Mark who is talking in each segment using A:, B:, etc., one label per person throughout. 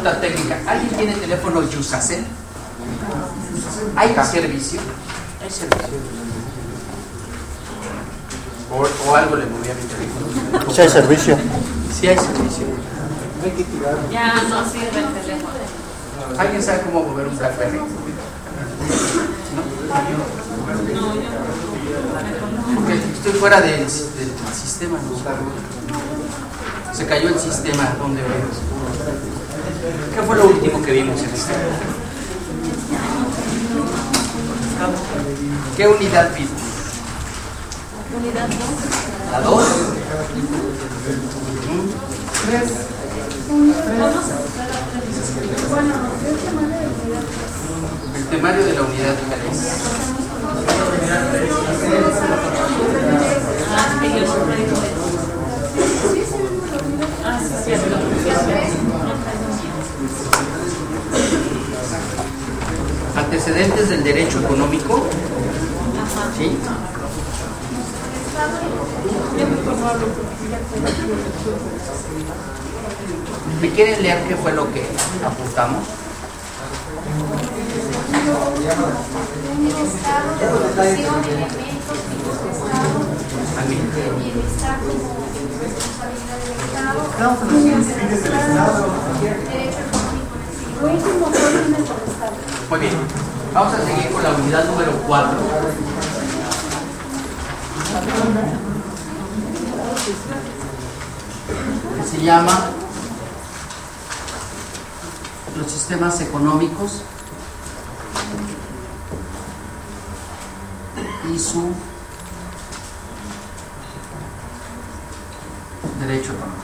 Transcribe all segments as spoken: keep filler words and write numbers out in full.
A: Consulta técnica. ¿Alguien tiene teléfono Yusacel? ¿Hay servicio? ¿Hay servicio? O, o algo le movía a mi teléfono.
B: Sí hay servicio.
A: Sí hay servicio.
C: Ya no sirve el teléfono.
A: ¿Alguien sabe cómo mover un BlackBerry? ¿No? Porque estoy fuera del, del sistema. ¿No? Se cayó el sistema. ¿Dónde vemos? ¿Qué fue lo último que vimos en este? ¿Qué unidad vimos?
C: Unidad dos.
A: ¿La dos?
C: tres.
A: El temario de la unidad tres.
C: Ah, que yo siempre digo eso. Ah, sí, es cierto.
A: Antecedentes del derecho económico. ¿Sí? ¿Me quieren leer qué fue lo que apuntamos?
D: Estado de producción, elementos, tipos de Estado, bienestar como responsabilidad del Estado, funciones del Estado, derecho económico en el Estado.
A: Muy bien, vamos a seguir con la unidad número cuatro. Que se llama los sistemas económicos y su derecho económico.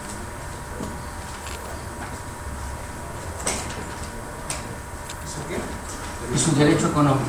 A: ¿Eso qué? Y su derecho económico.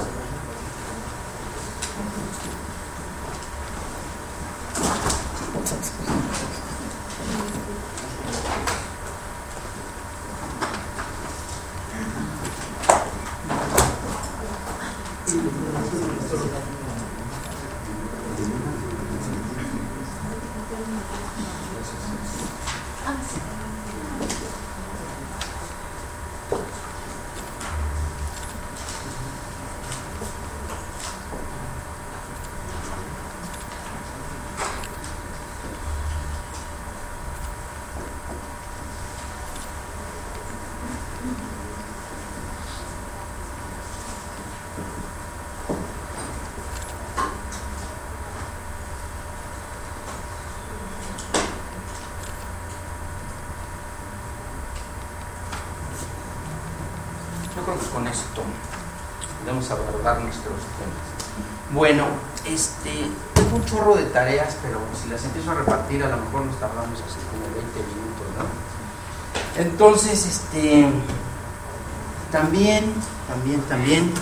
A: Yo creo que con esto podemos abordar nuestros temas. Bueno, este, tengo un chorro de tareas, pero si las empiezo a repartir, a lo mejor nos tardamos así como veinte minutos, ¿no? Entonces, este, también, también, también,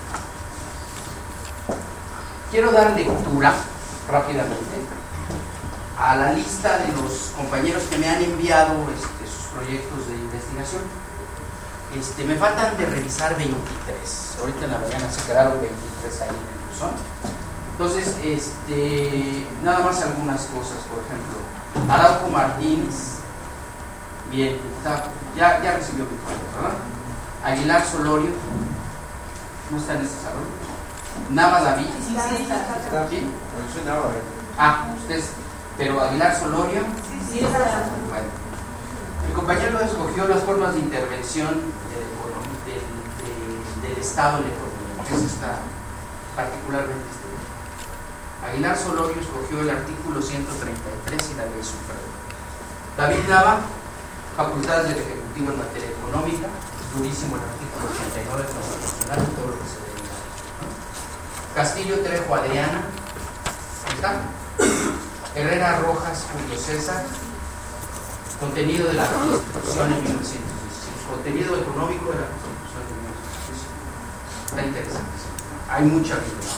A: quiero dar lectura rápidamente a la lista de los compañeros que me han enviado este, sus proyectos de investigación. Este, me faltan de revisar veintitrés. Ahorita en la mañana se quedaron veintitrés ahí en el buzón. Entonces, este, nada más algunas cosas. Por ejemplo, Araujo Martínez. Bien, está, ya, ya recibió mi cuenta, ¿verdad? Aguilar Solorio. ¿No está en este salón? Nava David.
C: Sí, sí, está.
A: ¿Sí?
E: Yo soy Nava.
A: Ah, ustedes. Pero Aguilar Solorio.
C: Sí, sí, está.
A: Bueno. El compañero escogió las formas de intervención del, del, del, del Estado en la economía. Eso está particularmente este. Aguilar Solorio escogió el artículo ciento treinta y tres y la ley suprema. David Nava, facultades del Ejecutivo en materia económica, durísimo el artículo ochenta y nueve constitucional y todo lo que se deriva. ¿No? Castillo Trejo Adriana, ¿ahí está? Herrera Rojas Julio César. Contenido de la Constitución en mil novecientos diecisiete. Contenido económico de la Constitución en mil novecientos diecisiete. Está interesante. Hay mucha vida.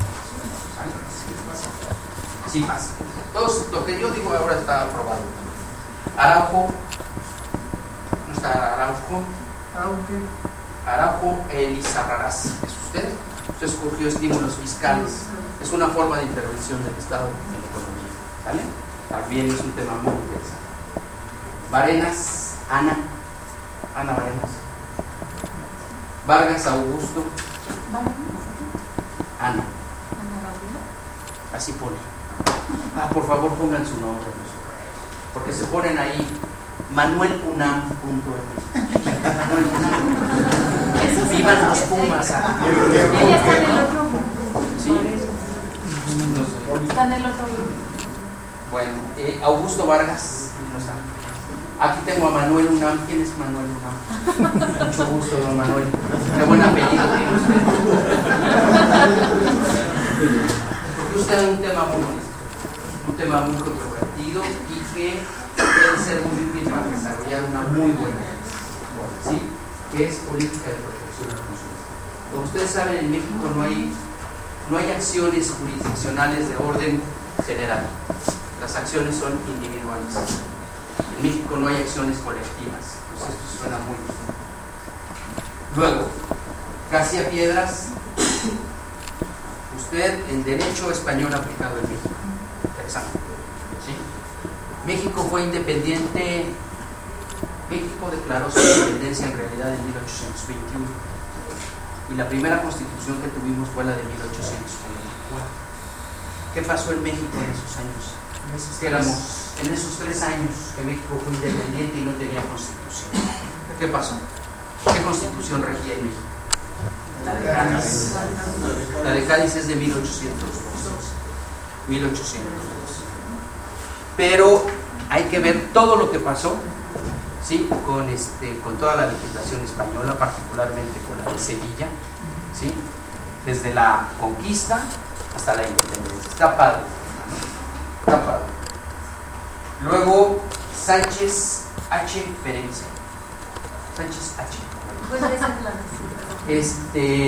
A: Sí pasa. Todos, lo que yo digo ahora está aprobado. Araujo. ¿No está Araujo? Araujo. Araujo Elizarrarás. ¿Es usted? Usted escogió estímulos fiscales. Es una forma de intervención del Estado en la economía. ¿Vale? También es un tema muy interesante. Varenas, Ana, Ana Vargas. Vargas Augusto. Ana. Así pone. Ah, por favor pongan su nombre, porque se ponen ahí manuel unam punto m. Manuel Unam. Vivan los Pumas. Ah.
C: Ella está en el otro grupo.
A: ¿Sí? No sé.
C: Está en el otro grupo.
A: Bueno, eh, Augusto Vargas. No está. Aquí tengo a Manuel Unam. ¿Quién es Manuel Unam? Mucho gusto, don Manuel. Qué buen apellido tiene usted. Porque usted es un tema muy bonito, un tema muy controvertido y que puede ser muy útil para desarrollar una muy buena ley, ¿sí? Que es política de protección al consumidor. Como ustedes saben, en México no hay, no hay acciones jurisdiccionales de orden general. Las acciones son individuales. En México no hay acciones colectivas. Pues esto suena muy bien. Luego, García Piedras, usted en derecho español aplicado en México. Interesante. ¿Sí? México fue independiente. México declaró su independencia en realidad en mil ochocientos veintiuno. Y la primera constitución que tuvimos fue la de mil ochocientos veinticuatro. ¿Qué pasó en México en esos años? Que éramos en esos tres años que México fue independiente y no tenía constitución. ¿Qué pasó? ¿Qué constitución regía en México? La de Cádiz. La de Cádiz es de mil ochocientos dos. mil ochocientos dos. Pero hay que ver todo lo que pasó, ¿sí? con, este, con toda la legislación española, particularmente con la de Sevilla, ¿sí? Desde la conquista hasta la independencia. Está padre. Está padre. Luego, Sánchez H. Ferencia. Sánchez H. Este,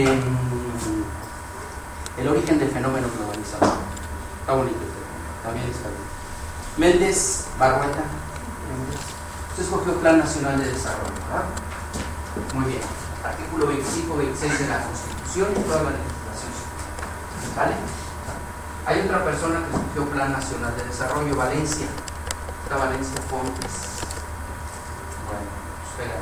A: el origen del fenómeno globalizador. Está bonito, también está bien. Méndez Barrueta. Usted escogió Plan Nacional de Desarrollo, ¿verdad? Muy bien. Artículo veinticinco veintiséis de la Constitución y toda la legislación. ¿Vale? Hay otra persona que escogió Plan Nacional de Desarrollo, Valencia. Está Valencia Fontes. Bueno, espera.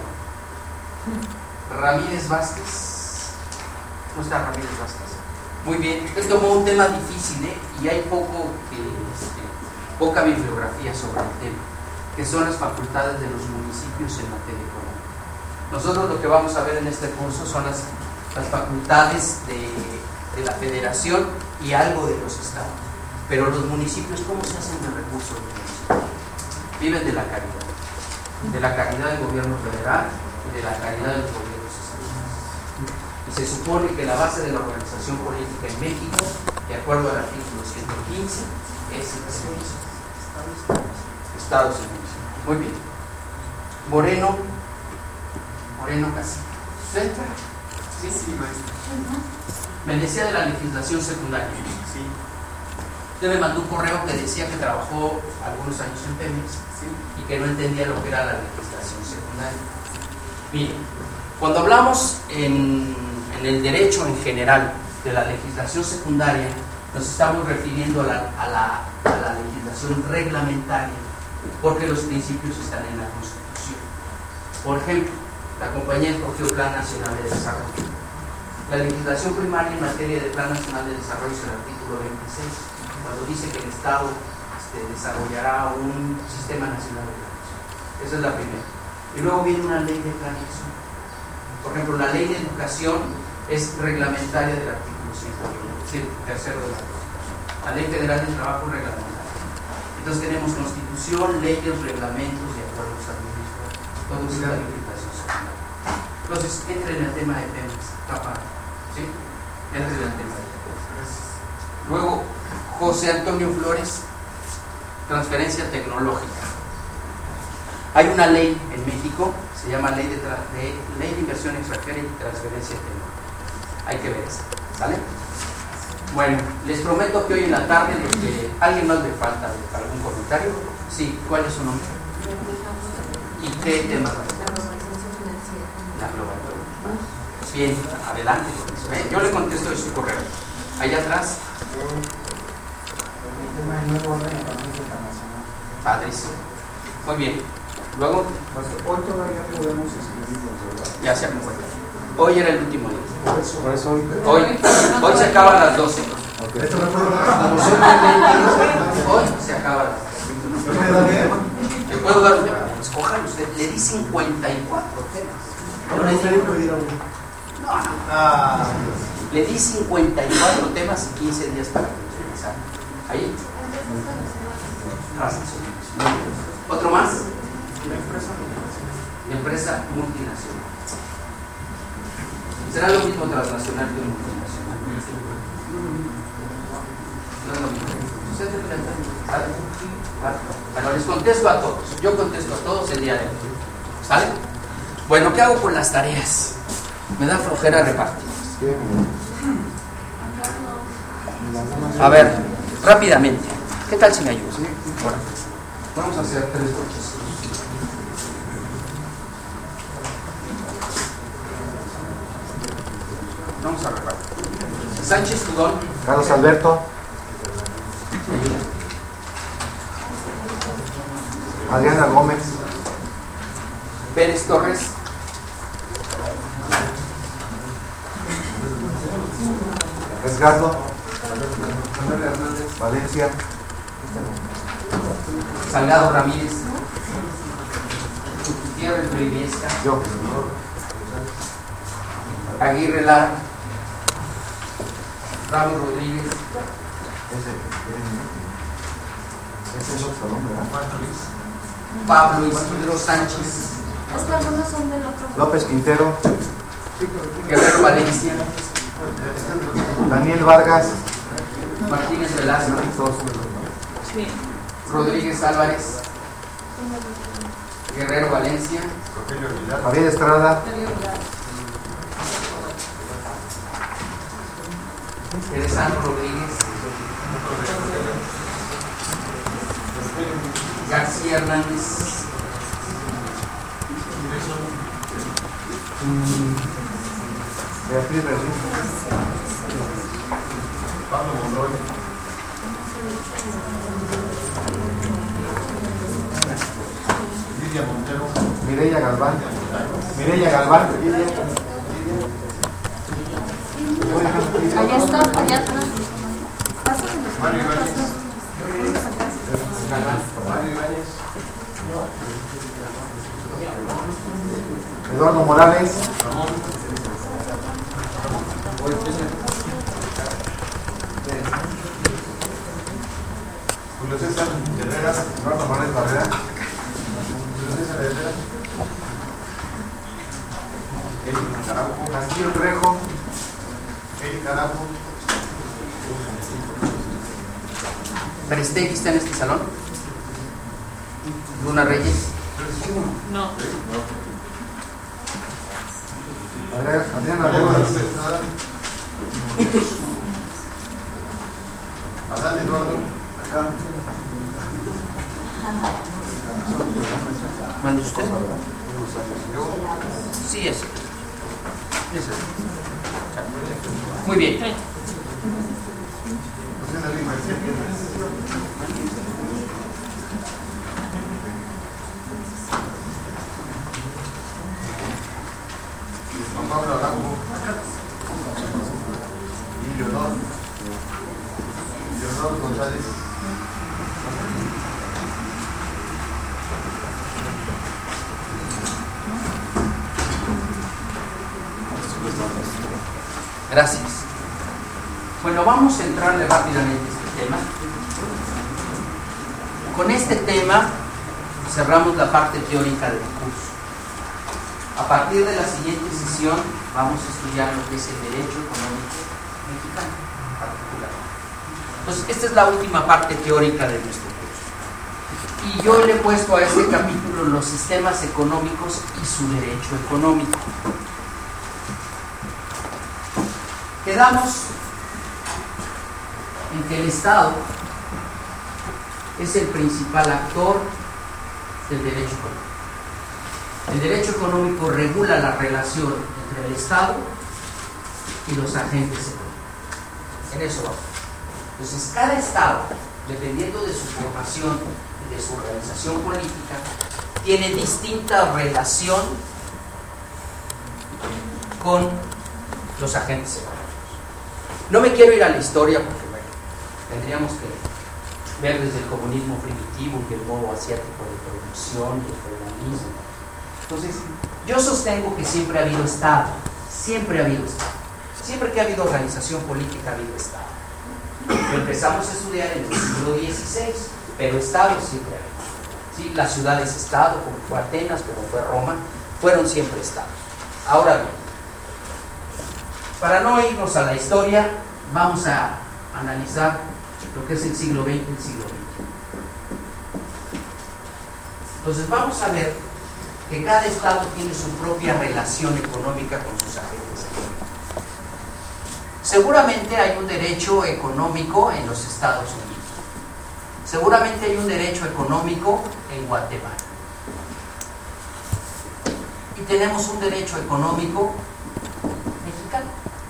A: Ramírez Vázquez. ¿Cómo está Ramírez Vázquez? Muy bien. Usted tomó un tema difícil, ¿eh? Y hay poco que, este, poca bibliografía sobre el tema, que son las facultades de los municipios en materia económica. Nosotros lo que vamos a ver en este curso son las, las facultades de, de la federación y algo de los estados. Pero los municipios, ¿cómo se hacen de recursos los municipios? Viven de la caridad, de la caridad del gobierno federal y de la caridad de los gobiernos estatales. Y se supone que la base de la organización política en México, de acuerdo al artículo ciento quince, es el servicio. Estados Unidos. Muy bien. Moreno, Moreno Casi. ¿Usted? Sí, sí, maestro. Me decía de la legislación secundaria. Sí. Usted me mandó un correo que decía que trabajó algunos años en Pemex, ¿sí? Y que no entendía lo que era la legislación secundaria. Miren, cuando hablamos en, en el derecho en general de la legislación secundaria, nos estamos refiriendo a la, a la, a la legislación reglamentaria, porque los principios están en la Constitución. Por ejemplo, la compañía escogió Plan Nacional de Desarrollo. La legislación primaria en materia de Plan Nacional de Desarrollo es el artículo veintiséis, cuando dice que el Estado este, desarrollará un sistema nacional de planeación. Esa es la primera. Y luego viene una ley de planeación. Por ejemplo, la ley de educación es reglamentaria del artículo ciento uno, es el tercero de la Constitución. La ley federal del trabajo es reglamentaria. Entonces tenemos Constitución, leyes, reglamentos y acuerdos administrativos. Todo eso es la legislación secundaria. Entonces, entre en el tema de Pemex, capaz. ¿Sí? Entre en el tema de Pemex. Luego, José Antonio Flores, transferencia tecnológica. Hay una ley en México, se llama Ley de, de, ley de Inversión Extranjera y Transferencia Tecnológica. Hay que ver eso, ¿sale? Bueno, les prometo que hoy en la tarde, los que, ¿alguien más le falta algún comentario? Sí, ¿cuál es su nombre? ¿Y qué tema? La globalización. Bien, adelante con eso. ¿Eh? Yo le contesto de su correo. Allá atrás. Padrísimo. Muy bien. Luego,
B: Hoy todavía podemos escribirlos, ¿verdad?
A: ya se acabó. Hoy era el último día.
B: Por eso, por eso hoy.
A: Hoy, hoy se acaba a las doce.
B: Okay.
A: Esto me puedo como son veintidós, hoy se acaba a las doce.
B: ¿Me da bien?
A: ¿Le puedo dar un tema? Escojan usted, le di cincuenta y cuatro temas.
B: No, no, no.
A: No, no.
B: Ah.
A: Le di cincuenta y cuatro temas y quince días para finalizar. Ahí. ¿Otro más? Empresa multinacional. Será lo mismo transnacional que multinacional. No es lo mismo. ¿Usted se pregunta? ¿Sabe? Bueno, les contesto a todos. Yo contesto a todos el día de hoy. ¿Sale? Bueno, ¿qué hago con las tareas? Me da flojera repartirlas. A ver, rápidamente. ¿Qué tal si me ayudas? Bueno, vamos a hacer tres coches. Vamos a repartir. Sánchez Tudón.
B: Carlos Alberto. Adriana Gómez.
A: Pérez Torres.
B: Resgardo. Valencia.
A: Salgado Ramírez. Gutiérrez Briviesca.
B: Yo.
A: Aguirre Lara. Ramos Rodríguez.
B: Ese, ese es otro nombre, ¿verdad?
A: Pablo Isidro Sánchez.
C: Es que algunos son del otro.
B: López Quintero.
A: Guerrero Valencia.
B: Daniel Vargas.
A: Martínez Velasco. Rodríguez Álvarez. Guerrero Valencia.
B: Javier Estrada.
A: Alessandro Rodríguez. García Hernández.
B: Beatriz Regín. Pablo Monroy. Lidia Montero. Mireya Galván. Mireya Galván.
C: Allá está, allá atrás.
B: Mario Ibáñez. Mario Ibáñez. Eduardo Morales. Ramón. Julio César Herrera. Eduardo Morales Barrera. Julio César Herrera. Eric Carajo. Castillo Trejo. Eric Carajo.
A: Aristegui está en este salón. Luna Reyes.
C: No.
B: Adriana Gómez. Adán Eduardo. Acá.
A: ¿Manda usted? Sí, es. Muy bien.
B: Juan Pablo Arango. Y Leonor. Leonor González.
A: Gracias. Bueno, vamos a entrarle rápidamente a este tema. Con este tema cerramos la parte teórica del curso. A partir de la siguiente sesión vamos a estudiar lo que es el derecho económico mexicano particular. Entonces, esta es la última parte teórica de nuestro curso. Y yo le he puesto a este capítulo los sistemas económicos y su derecho económico. Quedamos en que el Estado es el principal actor del derecho económico. El derecho económico regula la relación entre el Estado y los agentes económicos. En eso vamos. Entonces, cada Estado, dependiendo de su formación y de su organización política, tiene distinta relación con los agentes económicos. No me quiero ir a la historia porque bueno, tendríamos que ver desde el comunismo primitivo y el modo asiático de producción y el feudalismo. Entonces, yo sostengo que siempre ha habido Estado, siempre ha habido Estado. Siempre que ha habido organización política ha habido Estado. Lo empezamos a estudiar en el siglo dieciséis, pero Estado siempre ha habido. ¿Sí? Las ciudades Estado, como fue Atenas, como fue Roma, fueron siempre Estados. Ahora bien, para no irnos a la historia, vamos a analizar lo que es el siglo veinte y el siglo veintiuno. Entonces vamos a ver que cada Estado tiene su propia relación económica con sus agentes económicos. Seguramente hay un derecho económico en los Estados Unidos. Seguramente hay un derecho económico en Guatemala. Y tenemos un derecho económico mexicano.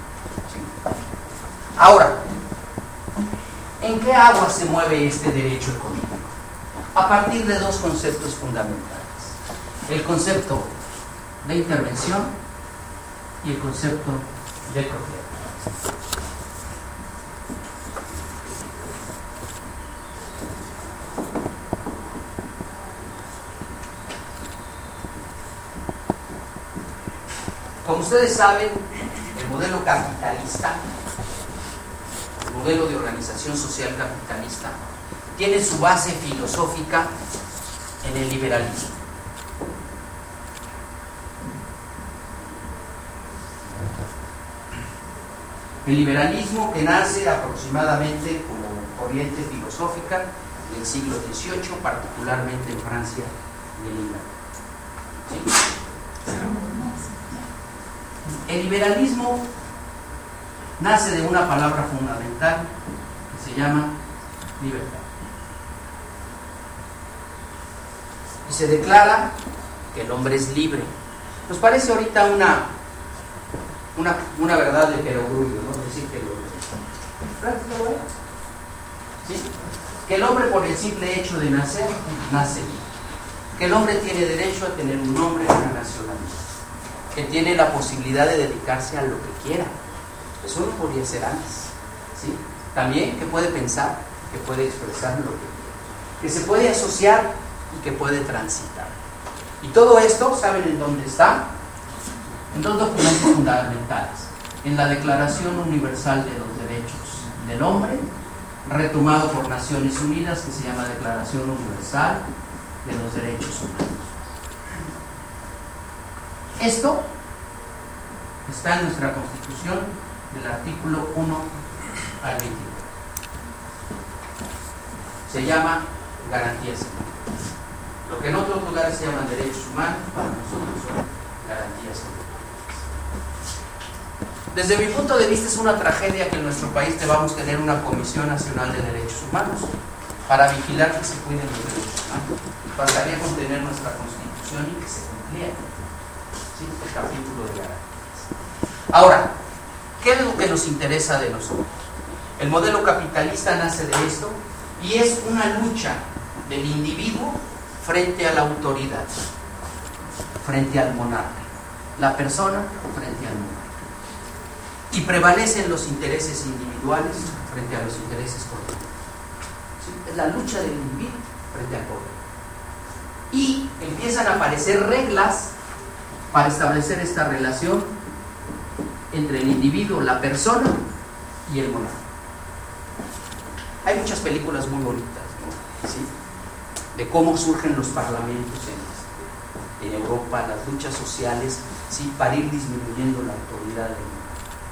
A: Ahora, ¿en qué agua se mueve este derecho económico? A partir de dos conceptos fundamentales. El concepto de intervención y el concepto de propiedad. Como ustedes saben, el modelo capitalista, el modelo de organización social capitalista, tiene su base filosófica en el liberalismo. El liberalismo que nace aproximadamente como corriente filosófica del siglo dieciocho, particularmente en Francia y en Inglaterra. ¿Sí? El liberalismo nace de una palabra fundamental que se llama libertad. Y se declara que el hombre es libre. Nos parece ahorita una, una, una verdad de perogrullo, ¿no? Decir que el hombre, ¿sí? Que el hombre por el simple hecho de nacer, nace libre. Que el hombre tiene derecho a tener un nombre y una nacionalidad. Que tiene la posibilidad de dedicarse a lo que quiera. Eso no podía ser antes, ¿sí? También que puede pensar, que puede expresar lo que quiera, que se puede asociar y que puede transitar. Y todo esto, ¿saben en dónde está? En dos documentos fundamentales. En la Declaración Universal de los Derechos del Hombre, retomado por Naciones Unidas, que se llama Declaración Universal de los Derechos Humanos. Esto está en nuestra Constitución, del artículo uno al veintidós. Se llama garantías humanas. Lo que en otros lugares se llaman derechos humanos, para nosotros son garantías humanas. Desde mi punto de vista es una tragedia que en nuestro país debamos tener una Comisión Nacional de Derechos Humanos para vigilar que se cuiden los derechos humanos. Bastaría con tener nuestra Constitución y que se cumpliera. ¿Sí? El capítulo de garantías. Ahora, ¿qué es lo que nos interesa de nosotros? El modelo capitalista nace de esto y es una lucha del individuo frente a la autoridad, frente al monarca, la persona frente al monarca. Y prevalecen los intereses individuales frente a los intereses colectivos. ¿Sí? Es la lucha del individuo frente al poder. Y empiezan a aparecer reglas para establecer esta relación entre el individuo, la persona y el monarca. Hay muchas películas muy bonitas, ¿no? ¿Sí? De cómo surgen los parlamentos en, en Europa, las luchas sociales, ¿sí? Para ir disminuyendo la autoridad del monarca.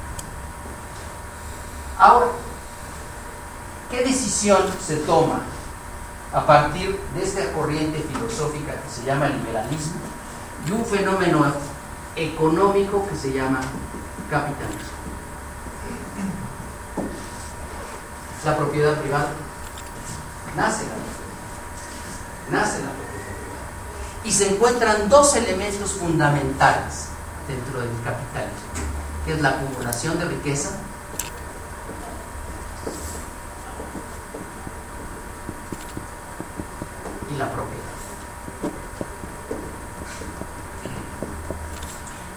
A: Ahora, ¿qué decisión se toma a partir de esta corriente filosófica que se llama liberalismo y un fenómeno económico que se llama capitalismo? La propiedad privada. Nace la propiedad. Nace la propiedad privada. Y se encuentran dos elementos fundamentales dentro del capitalismo, que es la acumulación de riqueza y la propiedad.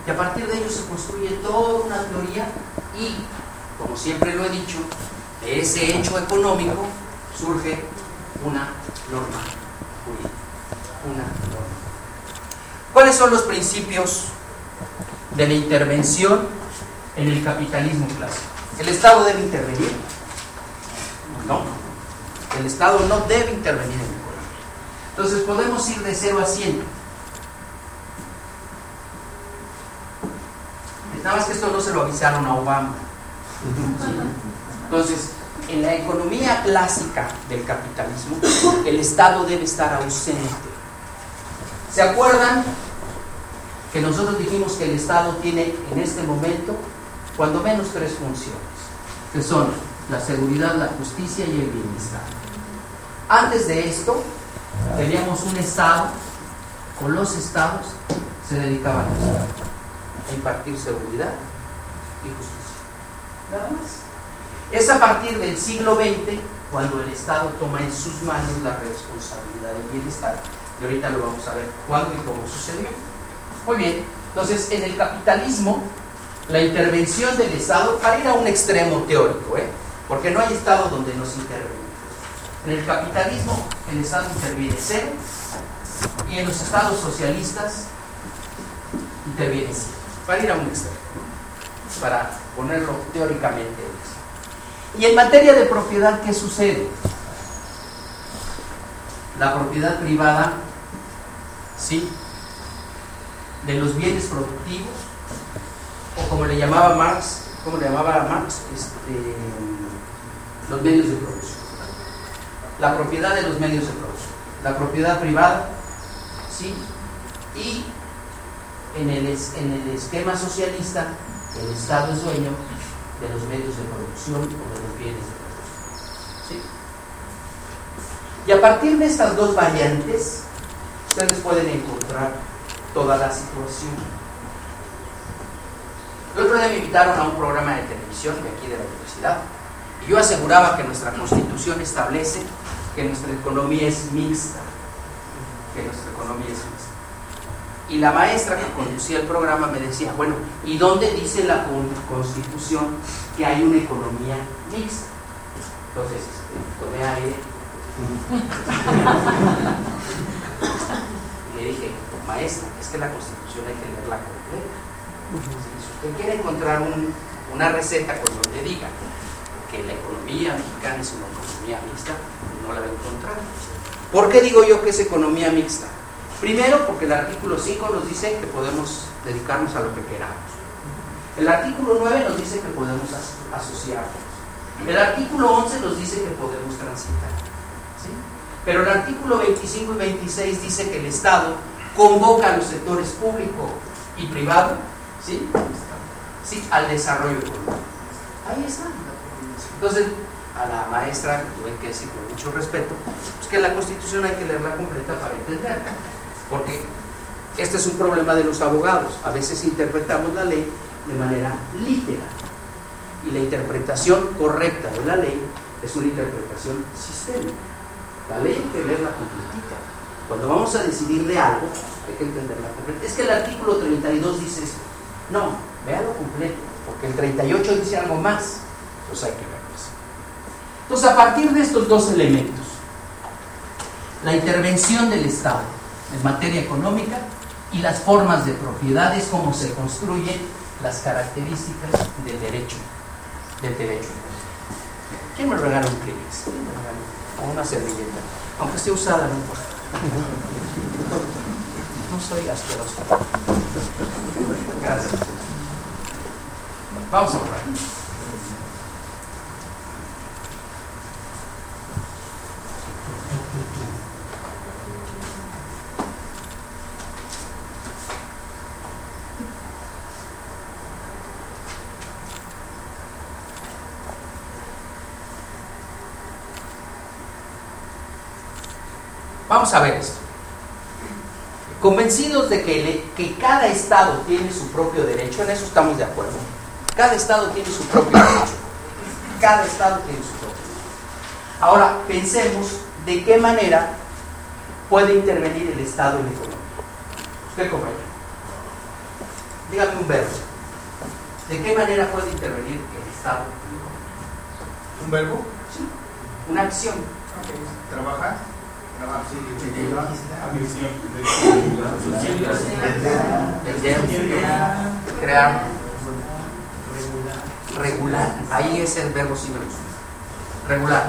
A: Y a partir de ello se construye toda una teoría y, como siempre lo he dicho, de ese hecho económico surge una norma jurídica. Una norma. ¿Cuáles son los principios de la intervención en el capitalismo clásico? ¿El Estado debe intervenir? No. El Estado no debe intervenir en la economía. Entonces podemos ir de cero a cien. Nada más que esto no se lo avisaron a Obama. ¿Sí? Entonces, en la economía clásica del capitalismo, el Estado debe estar ausente. ¿Se acuerdan que nosotros dijimos que el Estado tiene en este momento cuando menos tres funciones, que son la seguridad, la justicia y el bienestar? Antes de esto, teníamos un Estado, o los Estados se dedicaban a eso, a impartir seguridad y justicia. Nada más. Es a partir del siglo veinte cuando el Estado toma en sus manos la responsabilidad del bienestar. Y ahorita lo vamos a ver cuándo y cómo sucedió. Muy bien, entonces en el capitalismo, la intervención del Estado, para ir a un extremo teórico, ¿eh? porque no hay Estado donde no se intervenga. En el capitalismo, el Estado interviene cero, y en los estados socialistas interviene cero. Para ir a un extremo, para ponerlo teóricamente. Y en materia de propiedad, ¿qué sucede? La propiedad privada, sí, de los bienes productivos, o como le llamaba Marx, como le llamaba Marx, este, los medios de producción. La propiedad de los medios de producción. La propiedad privada, sí, y en el, en el esquema socialista, el Estado es dueño de los medios de producción o de los bienes de producción. ¿Sí? Y a partir de estas dos variantes, ustedes pueden encontrar toda la situación. El otro día me invitaron a un programa de televisión de aquí de la universidad, y yo aseguraba que nuestra Constitución establece que nuestra economía es mixta, que nuestra economía es mixta. Y la maestra que conducía el programa me decía, bueno, ¿y dónde dice la Constitución que hay una economía mixta? Entonces, tomé aire y le dije, maestra, es que la Constitución hay que leerla completa. Si usted quiere encontrar un, una receta con donde diga que la economía mexicana es una economía mixta, no la va a encontrar. ¿Por qué digo yo que es economía mixta? Primero, porque el artículo cinco nos dice que podemos dedicarnos a lo que queramos. El artículo nueve nos dice que podemos asociarnos. El artículo once nos dice que podemos transitar. ¿Sí? Pero el artículo veinticinco y veintiséis dice que el Estado convoca a los sectores público y privado, ¿sí? ¿Sí? al desarrollo económico. Ahí está. Entonces, a la maestra, que tuve que decir con mucho respeto, pues que la Constitución hay que leerla completa para entenderla. Porque este es un problema de los abogados. A veces interpretamos la ley de manera literal. Y la interpretación correcta de la ley es una interpretación sistémica. La ley hay que leerla completita. Cuando vamos a decidir de algo, hay que entenderla completa. Es que el artículo treinta y dos dice eso. No, véalo completo. Porque el treinta y ocho dice algo más. Entonces hay que verlo así. Entonces, a partir de estos dos elementos, la intervención del Estado en materia económica y las formas de propiedad es cómo se construyen las características del derecho, del derecho. ¿Quién me regala un Kleenex? ¿Quién me regala? O una servilleta, aunque esté usada, no importa. No soy asqueroso. Gracias. Vamos a borrar. Vamos a ver esto. Convencidos de que, le, que cada Estado tiene su propio derecho, en eso estamos de acuerdo. Cada Estado tiene su propio derecho. Cada Estado tiene su propio derecho. Ahora, pensemos de qué manera puede intervenir el Estado en la economía. ¿Usted, compañero? dígame un verbo. ¿De qué manera puede intervenir el Estado?
B: ¿Un verbo?
A: Sí. Una acción.
B: ¿Trabajar? Trabajar, sí.
A: Vender, crear, regular. Ahí es el verbo sí me gusta. Regular.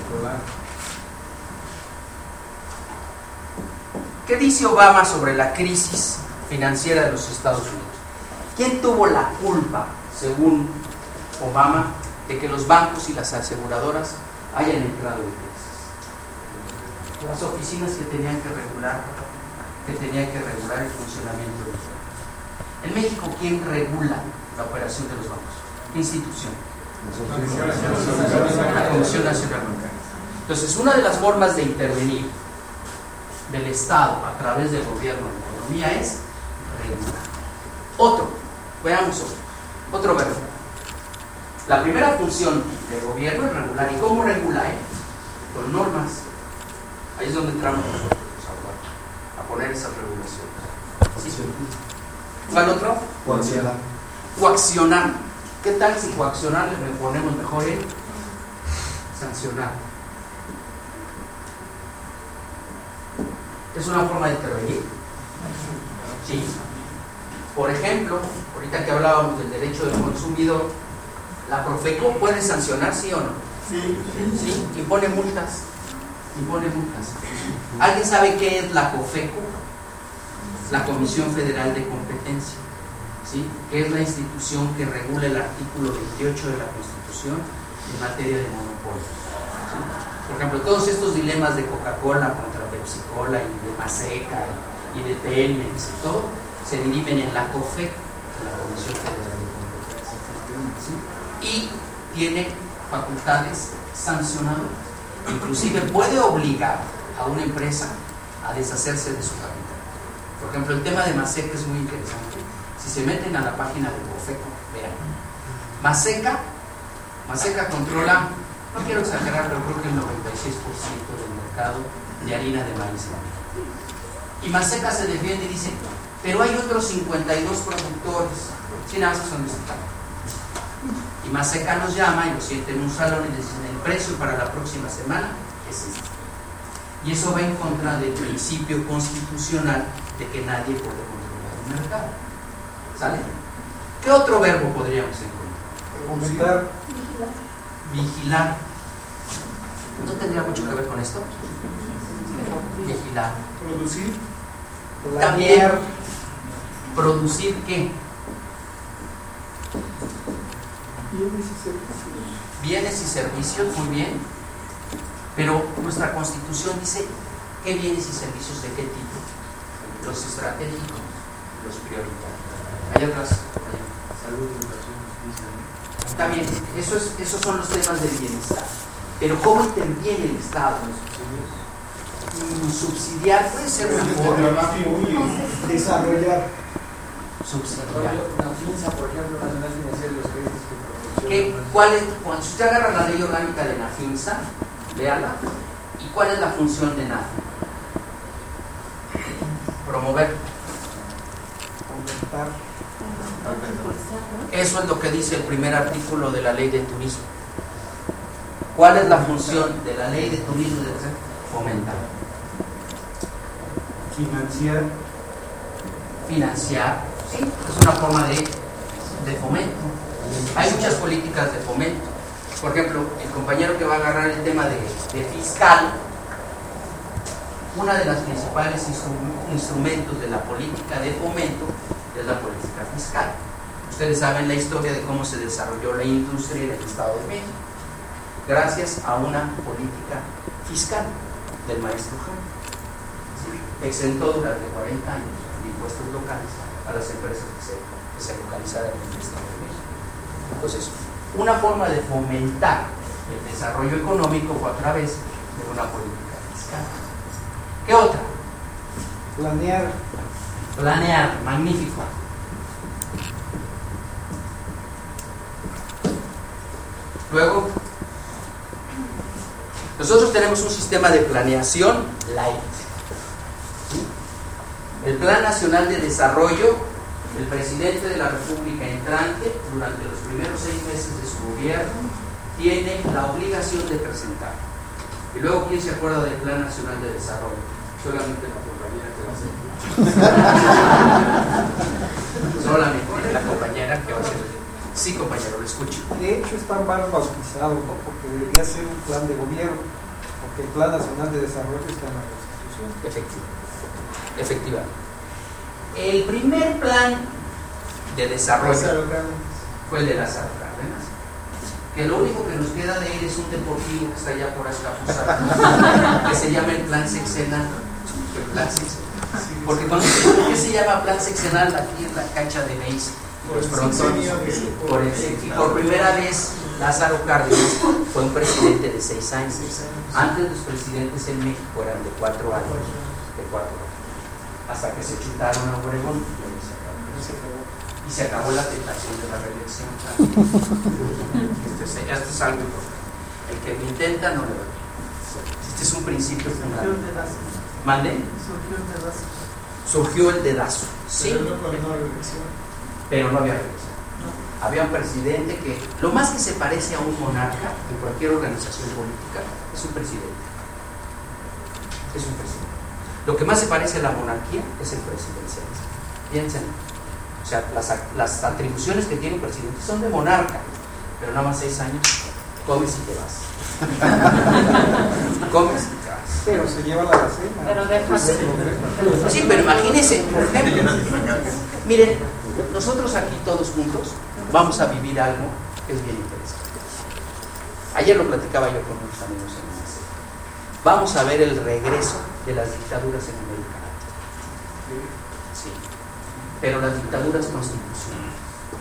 A: ¿Qué dice Obama sobre la crisis financiera de los Estados Unidos? ¿Quién tuvo la culpa, según Obama, de que los bancos y las aseguradoras hayan entrado en crisis? Las oficinas que tenían que regular, que tenían que regular el funcionamiento de los bancos. En México, ¿quién regula la operación de los bancos? ¿Qué institución? La Comisión Nacional Bancaria. Entonces, una de las formas de intervenir del Estado a través del gobierno en la economía es regular. Otro, veamos otro, otro verbo. La primera función del gobierno es regular. ¿Y cómo regula? Eh? Con normas. Ahí es donde entramos nosotros a, a poner esas regulaciones. ¿Sí? ¿Cuál otro?
B: Coaccionar.
A: Coaccionar. ¿Qué tal si coaccionar le ponemos mejor en sancionar? ¿Es una forma de intervenir? Sí. Por ejemplo, ahorita que hablábamos del derecho del consumidor, ¿la Profeco puede sancionar, sí o no?
B: Sí.
A: Sí, impone multas. Impone multas. ¿Alguien sabe qué es la COFECO? La Comisión Federal de Competencia. ¿Sí? Que es la institución que regula el artículo veintiocho de la Constitución en materia de monopolio. ¿Sí? Por ejemplo, todos estos dilemas de Coca-Cola contra Pepsi-Cola y de Maseca y de Telmex y todo, se dirimen en la COFECO, la Comisión Federal de Competencia. ¿Sí? Y tiene facultades sancionadoras. Inclusive puede obligar a una empresa a deshacerse de su capital. Por ejemplo, el tema de Maseca es muy interesante. Si se meten a la página de COFECO, vean. Maseca, Maseca controla, no quiero exagerar, pero creo que el noventa y seis por ciento del mercado de harina de maíz. Y Maseca se defiende y dice, pero hay otros cincuenta y dos productores. Sí, nada más son de ese tamaño. Y Maseca nos llama y lo siente en un salón y le dicen, el precio para la próxima semana es este. Y eso va en contra del principio constitucional de que nadie puede controlar el mercado. ¿Sale? ¿Qué otro verbo podríamos encontrar?
B: Aumentar.
A: Vigilar. ¿No tendría mucho que ver con esto? Vigilar.
B: Producir.
A: También. ¿Producir qué?
B: Bienes y servicios.
A: Bienes y servicios, muy bien. Pero nuestra Constitución dice, ¿qué bienes y servicios de qué tipo? Los estratégicos, los prioritarios. Hay otras.
B: Salud, educación, justicia.
A: También, eso es, esos son los temas del bienestar. Pero ¿cómo interviene el Estado? Mm, subsidiar puede ser una forma.
B: Desarrollar.
A: Subsidiar.
E: La FINSA, por ejemplo, Nacional Financiera de los Créditos que
A: ¿Qué,
E: proporciona.
A: cuál es, cuando si usted agarra la ley orgánica de NAFINSA, véala, ¿y cuál es la función de NAFI? Promover.
B: Aumentar.
A: Eso es lo que dice el primer artículo de la ley de turismo. ¿Cuál es la función de la ley de turismo? Fomentar.
B: Financiar.
A: Financiar, ¿sí? Es una forma de, de fomento. Hay muchas políticas de fomento. Por ejemplo, el compañero que va a agarrar el tema de, de fiscal, una de las principales instru- instrumentos de la política de fomento es la política fiscal. Ustedes saben la historia de cómo se desarrolló la industria en el Estado de México, gracias a una política fiscal del maestro Jara. ¿Sí? Exentó durante cuarenta años de impuestos locales a las empresas que se, que se localizaran en el Estado de México. Entonces, una forma de fomentar el desarrollo económico fue a través de una política fiscal. ¿Qué otra?
B: Planear.
A: Planear, magnífico. Luego, nosotros tenemos un sistema de planeación light. ¿Sí? El Plan Nacional de Desarrollo El presidente de la República entrante, durante los primeros seis meses de su gobierno, tiene la obligación de presentar. Y luego, ¿quién se acuerda del Plan Nacional de Desarrollo? Solamente la compañera que va a ser. Solamente la compañera que va a ser. Sí, compañero, lo escucho.
E: De hecho, está mal bautizado, ¿no? Porque debería ser un plan de gobierno, porque el Plan Nacional de Desarrollo está en la Constitución.
A: Efectivamente. Efectivamente. El primer plan de desarrollo fue el de Lázaro Cárdenas, que lo único que nos queda de él es un deportivo que está allá por escapuzar, que se llama el plan sexenal. El plan sexenal. Porque cuando ¿por qué se llama plan sexenal? Aquí en la cancha de Neis, los frontones. Por, el, por primera vez Lázaro Cárdenas fue un presidente de seis años. Antes los presidentes en México eran de cuatro años, de cuatro años. Hasta que se chutaron a Obregón y se acabó la tentación de la reelección. Esto es, esto es algo importante. El que lo intenta no le va bien. Este es un principio fundamental. ¿Mande? Surgió el dedazo. Sí, pero no había reelección. Pero no había reelección. Había un presidente que, lo más que se parece a un monarca en cualquier organización política, es un presidente. Es un presidente. Lo que más se parece a la monarquía es el presidencialismo. Piensen. O sea, las, las atribuciones que tiene un presidente son de monarca, pero nada más seis años, comes y te vas. Comes y te vas.
E: Pero se lleva la cena.
C: Pero deja
A: sí. sí, pero imagínense, por ejemplo, miren, nosotros aquí todos juntos vamos a vivir algo que es bien interesante. Ayer lo platicaba yo con unos amigos en una serie. Vamos a ver el regreso de las dictaduras en América Latina. Sí. Pero las dictaduras constitucionales.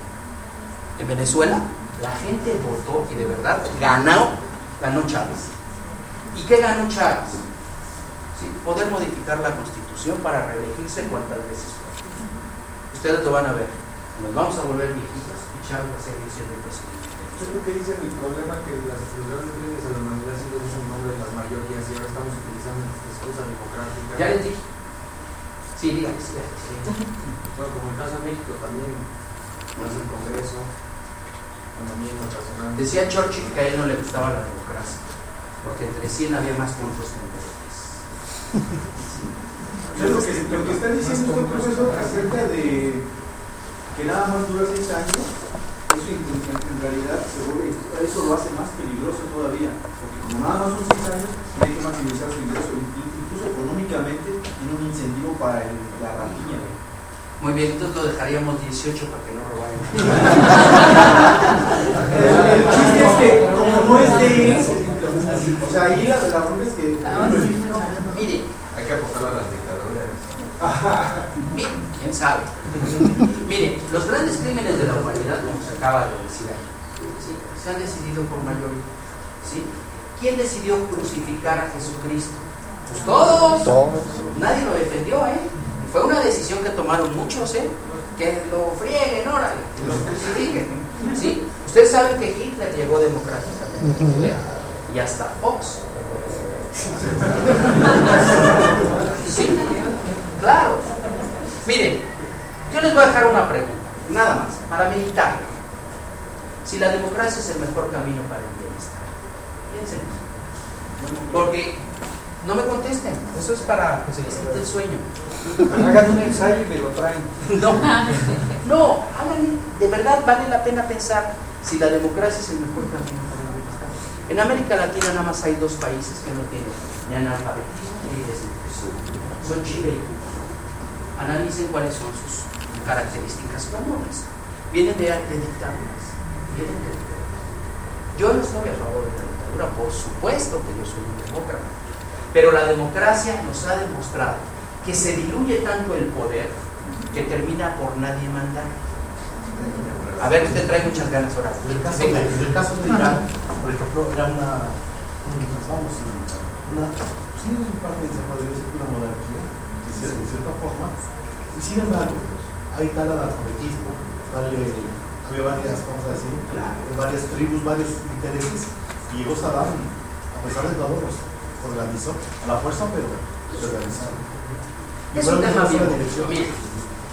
A: En Venezuela, la gente votó y de verdad ganó, ganó Chávez. ¿Y qué ganó Chávez? ¿Sí? Poder modificar la constitución para reelegirse cuantas veces fuera. Ustedes lo van a ver. Nos vamos a volver viejitos y Chávez va a seguir siendo el presidente.
F: Yo creo que dicen el problema que las grandes leyes de la humanidad sí es un nombre de las mayorías y ahora estamos utilizando esta excusa democrática.
A: Ya les dije. Sí, díganme, sí, sí.
F: Bueno, como el caso de México también, no es el Congreso, economía internacional.
A: Decía Churchill que a él no le gustaba la democracia, porque entre cien había más puntos que entre diez.
B: Lo que, lo que está diciendo usted, profesor, acerca de que nada más dura seis años, eso en, en realidad se vuelve, eso lo hace más peligroso todavía, porque como nada más son seis años, hay que maximizar su ingreso, incluso económicamente, tiene un incentivo para el, la rapiña.
A: Muy bien, entonces lo dejaríamos dieciocho para que no robaran.
B: El chiste es que, como no es de él, o sea, ahí la, la bronca es que.
A: Mire,
F: Hay que apostar a las dictaduras.
A: mire, quién sabe. Mire, los grandes crímenes de la humanidad, como se acaba de decir ahí, ¿sí? Se han decidido por mayoría. ¿Sí? ¿Quién decidió crucificar a Jesucristo? Pues todos.
G: Todos.
A: Nadie lo defendió, ¿eh? Fue una decisión que tomaron muchos, ¿eh? Que lo frieguen, órale, que lo crucifiquen. ¿Sí? Ustedes saben que Hitler llegó democráticamente. ¿eh? Y hasta Fox. Sí, claro. Miren, yo les voy a dejar una pregunta, nada más, para meditar. Si la democracia es el mejor camino para el bienestar, piensen. Porque no me contesten, eso es para que se les quite el sueño.
E: Hagan un ensayo y me lo traen.
A: No, no, háganle, de verdad vale la pena pensar si la democracia es el mejor camino para el bienestar. En América Latina nada más hay dos países que no tienen ni analfabetismo ni desnutrición. Son Chile y Cuba. Analicen cuáles son sus características comunes. Vienen de, de dictaduras. Vienen de dictaduras. Yo no estoy a favor de la dictadura, por supuesto que yo soy un demócrata. Pero la democracia nos ha demostrado que se diluye tanto el poder que termina por nadie mandar. A ver, usted trae muchas ganas ahora.
H: En el caso, de, en el caso de Irán, por ejemplo, era una, vamos, una, sí, un parte se podría decir una monarquía, de cierta forma, y sin embargo, hay tal analfabetismo, tal, había varias, vamos a decir, varias tribus, varios intereses, y llegó Saddam, a pesar de todo, los organizó a la fuerza, pero se organizaron.
A: Es un tema bien. Mire,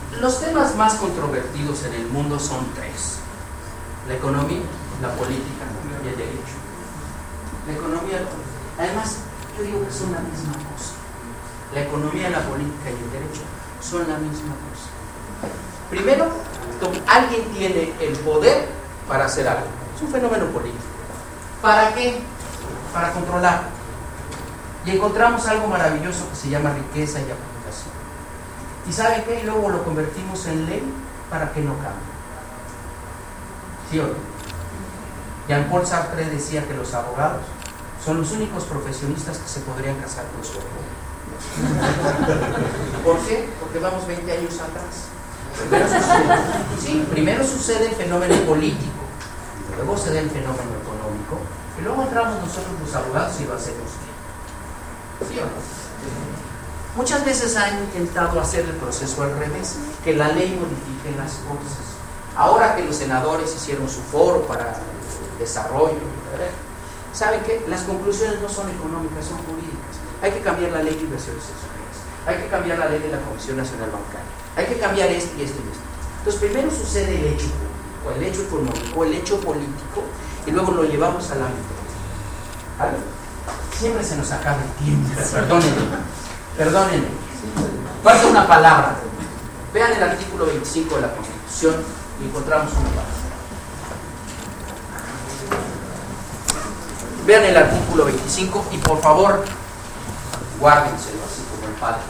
A: Los temas más controvertidos en el mundo son tres: la economía, la política y el derecho. La economía, además, yo digo que son la misma cosa. La economía, la política y el derecho son la misma cosa. Primero, alguien tiene el poder para hacer algo. Es un fenómeno político. ¿Para qué? Para controlar. Y encontramos algo maravilloso que se llama riqueza y acumulación. ¿Y saben qué? Y luego lo convertimos en ley para que no cambie. ¿Sí o no? Jean-Paul Sartre decía que los abogados son los únicos profesionistas que se podrían casar con su abogado. ¿Por qué? Porque vamos veinte años atrás. Primero sucede, sí, primero sucede el fenómeno político, luego se da el fenómeno económico, y luego entramos nosotros los abogados y lo hacemos bien. ¿Sí o no? Muchas veces han intentado hacer el proceso al revés, que la ley modifique las cosas. Ahora que los senadores hicieron su foro para el desarrollo, ¿saben qué? Las conclusiones no son económicas, son jurídicas. Hay que cambiar la ley de inversiones extranjeras, hay que cambiar la ley de la Comisión Nacional Bancaria, hay que cambiar esto y esto y esto. Entonces primero sucede el hecho público, el hecho económico, el hecho político, y luego lo llevamos al ámbito. ¿Vale? Siempre se nos acaba el tiempo. Perdónenme, perdónenme. Falta una palabra. Vean el artículo veinticinco de la Constitución y encontramos una palabra. Vean el artículo veinticinco y por favor guárdenselo así como el padre.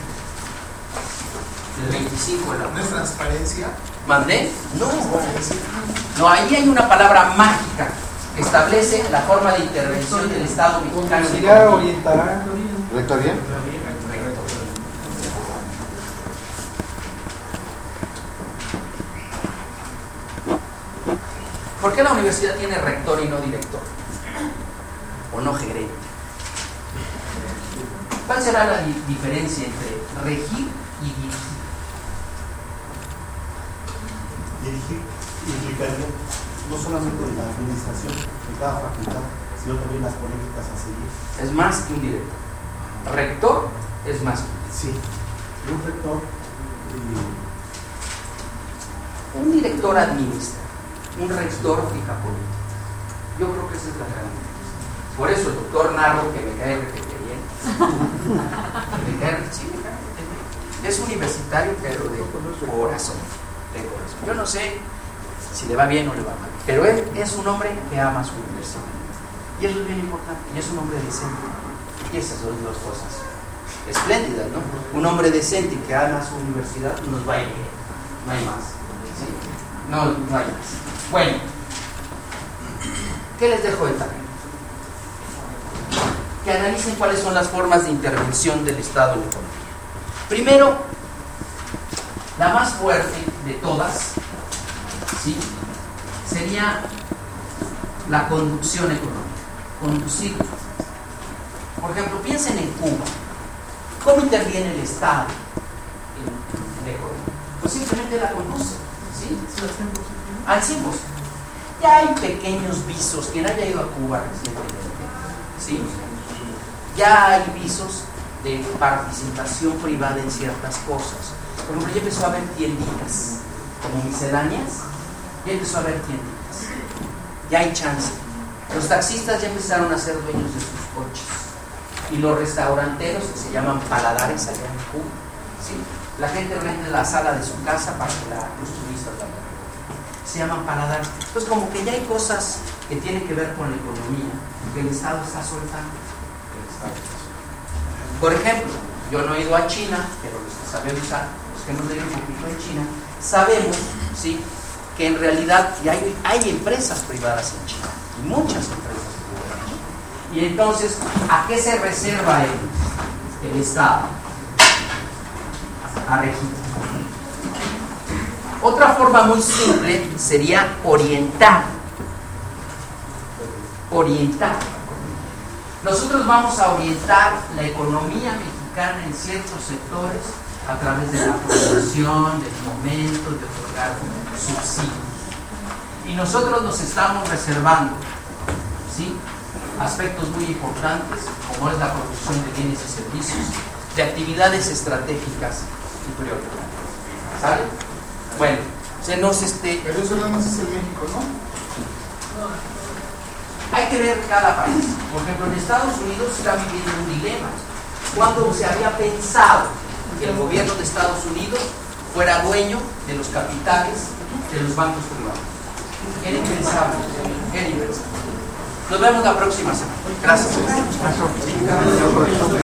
A: El veinticinco de la...
H: ¿No es transparencia?
A: ¿Mandé? No, no, ahí hay una palabra mágica que establece la forma de intervención del Estado mexicano.
E: Ya orientará.
H: ¿Rectoría?
A: ¿Por qué la universidad tiene rector y no director? O no gerente. ¿Cuál será la di- diferencia entre regir y dirigir?
H: Dirigir implicaría no solamente la administración de cada facultad, sino también las políticas a seguir.
A: Es más que un director. Rector es más que un director.
H: Sí, y un rector. Y...
A: Un director administra, un rector fija política. Yo creo que esa es la gran diferencia. Por eso el doctor Narro, que me cae requete bien, me cae, sí, me cae requete bien. Es universitario, pero de corazón, de corazón. Yo no sé si le va bien o le va mal, pero él es un hombre que ama su universidad. Y eso es bien importante, y es un hombre decente. Y esas son dos cosas espléndidas, ¿no? Un hombre decente que ama su universidad nos va a ir bien, no hay más. ¿Sí? No, no hay más. Bueno, ¿qué les dejo de tarea? Que analicen cuáles son las formas de intervención del Estado en la economía. Primero, la más fuerte de todas, ¿sí?, sería la conducción económica. Conducir. Por ejemplo, piensen en Cuba. ¿Cómo interviene el Estado en la economía? Pues simplemente la conduce, ¿sí? Al cien por ciento. Ya hay pequeños visos. Quien haya ido a Cuba recientemente, ¿sí?, ya hay visos de participación privada en ciertas cosas. Por ejemplo, ya empezó a haber tienditas como misceláneas, ya empezó a haber tienditas, ya hay chance. Los taxistas ya empezaron a ser dueños de sus coches, y los restauranteros, que se llaman paladares allá en Cuba, ¿sí?, la gente renta la sala de su casa para que la, los turistas la vean. Se llaman paladares. Entonces, como que ya hay cosas que tienen que ver con la economía que el Estado está soltando. Por ejemplo, yo no he ido a China, pero los que sabemos usar, los que hemos leído un poquito en China, sabemos, ¿sí?, que en realidad ya hay, hay empresas privadas en China, y muchas empresas privadas en China. Y entonces, ¿a qué se reserva el, el Estado? A regir. Otra forma muy simple sería orientar. Orientar. Nosotros vamos a orientar la economía mexicana en ciertos sectores a través de la promoción, de fomentos, de otorgar subsidios. Y nosotros nos estamos reservando, ¿sí?, aspectos muy importantes, como es la producción de bienes y servicios, de actividades estratégicas y prioritarias. ¿Sale? Bueno, se nos este.
B: Pero eso nada más es en México, ¿no?
A: Hay que ver cada país. Por ejemplo, en Estados Unidos está viviendo un dilema. Cuando se había pensado que el gobierno de Estados Unidos fuera dueño de los capitales de los bancos privados. Era impensable, era impensable. Nos vemos la próxima semana. Gracias.